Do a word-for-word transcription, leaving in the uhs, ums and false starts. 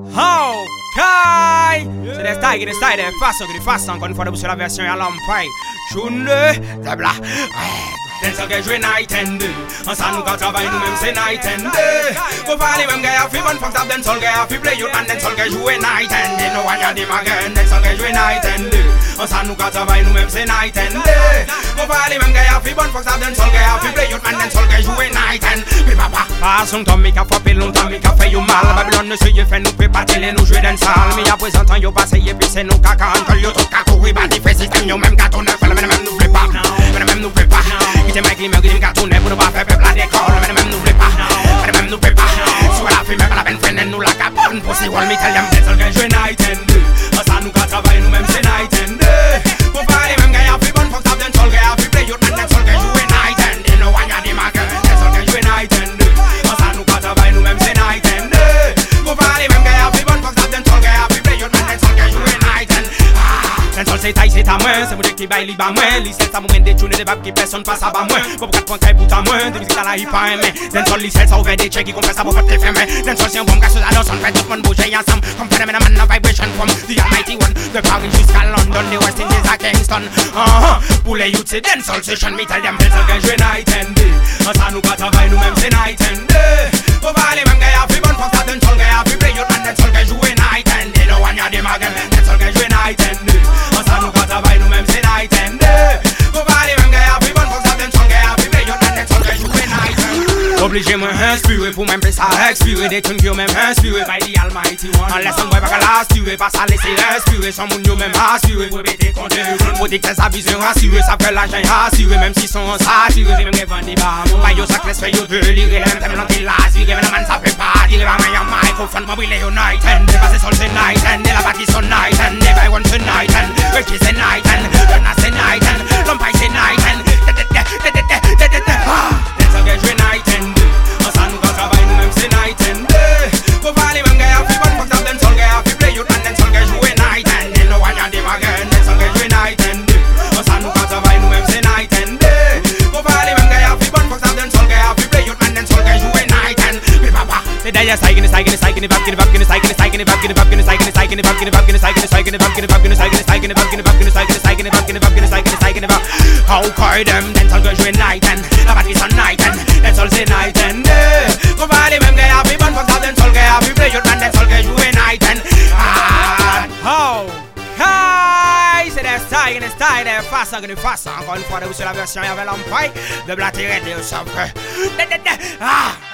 Okay. C'est des styles, des styles, des façons, des façons. Encore une fois, sur la version à l'empire. Journée, blabla. Den så kan jouer night and day. Ensemble nous quand travaille nous même c'est night and day. Faut parler même gars fi bon fuck up den sol gars fi play you man den sol kan jouer night and day. No one ya dem again den sol kan jouer night and day. Ensemble nous quand travaille nous même c'est night and day. Faut parler même gars fi bon fuck up den sol gars fi play you man den sol kan jouer night and day. Papa passe un temps mi ka frappé longtemps mi ka fait you mal. Babylone monsieur y fait nous préparer les nous jouer dans salle. Mi à présent temps yo passé et puis c'est nous caca quand yo tout ka courir ba di fait système yo même gâteau neuf même même nous plaît pas. Même même nous plaît pas. Quittez ma clim, quittez ma tourner pour ne pas faire peuple à l'école. Mais même nous plaît pas, mais même nous plaît pas. Soit la fille, même la peine freine, nous la capone. Pour si on le italien, c'est seul qu'un jeu night and day. Ça nous qu'à travailler, nous même c'est night and day. Pour parler, même gars, y'a fait bon, faut que ça vienne seul, gars, y'a fait play, y'a fait seul qu'un jouer night and day. No one y'a des marques, c'est seul qu'un jouer night and day. Ça nous qu'à travailler, nous même c'est night and day. Pour parler, même gars, y'a fait bon, faut que ça vienne seul, gars, y'a fait play, y'a fait seul qu'un jouer night and day. Den sol c'est taille, c'est à moi, c'est mon qui baille li bas moi. Li c'est ça mon des tunes des babes qui personne passe à bas moi. Pour quatre points pour ta moi, des musiques à la hip hop mais. Den sol li c'est ça ouvert des checks qui compresse ça pour faire tes femmes. Den sol c'est un bon gars sur la danse, on fait tout le monde bouger ensemble. Comme phénomène man of vibration from the almighty one. De Paris jusqu'à London, the West Indies à Kingston. Uh-huh. Pour les youths c'est den sol session, mais t'as dem den sol qu'un jouer night and day. Ça nous quand travaille nous même c'est night and day. Pour parler même gars y'a fait bon pour ça den sol gars y'a fait play, y'a den sol qu'un jouer night and day. No one y'a des magas, den sol qu'un jouer night and day. Ça nous quand travaille nous même c'est night and day. Faut parler même gars y'a fait bon faut que ça donne son gars y'a fait play, y'a den sol qu'un jouer night and day. Obligé moi inspiré pour même ça expirer des tunes qui ont même inspiré by the almighty one. En laissant moi pas l'aspirer, pas ça laisser respirer. Sans moun yo même assuré pour péter contre le pour dire que sa vision rassurée, ça fait l'argent assuré. Même si son saturé, même vendre des bars. Pas yo ça laisse faire yo délire, même t'aimes l'anti l'assuré, même la man ça fait pas dire va mais y'a microphone moi briller au night and day. Passer sur le night and day, la bâtisse son night and day. I want tonight and Ricky c'est night and Donna c'est night and Lompay c'est night and den sol que jouer night and day. Ensemble nous quand travaille nous même c'est night and day. Faut parler même gars y'a fait bon fuck up den sol gars y'a fait play you and den sol que jouer night and day. No one y'a dem again den sol que jouer night and day. Ensemble nous quand travaille nous même c'est night and day. Faut parler même gars y'a fait bon fuck up den sol gars y'a fait play you and den sol que jouer night and day. Papa c'est d'ailleurs ça qui ne ça qui ne ça qui ne va qui ne va qui ne ça qui ne ça qui ne va qui ne va qui ne ça qui ne ça qui ne va qui ne va qui ne ça qui ne ça qui ne va qui ne va qui ne ça qui ne ça qui ne va qui ne va qui ne ça qui ne ça qui ne va qui ne va qui ne ça qui ne ça qui ne va. How call them den sol que jouer night and la bâtisse son night and den sol c'est night and day. Faut parler même gars y'a fait bon fuck up den sol gars y'a fait play you and den sol que jouer night and how hi c'est des styles, des styles, des façons, des façons. Encore une fois, sur la version avec l'empire de Blatty Radio, sauf que ah